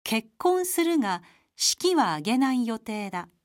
結婚するが式は挙げない予定だ。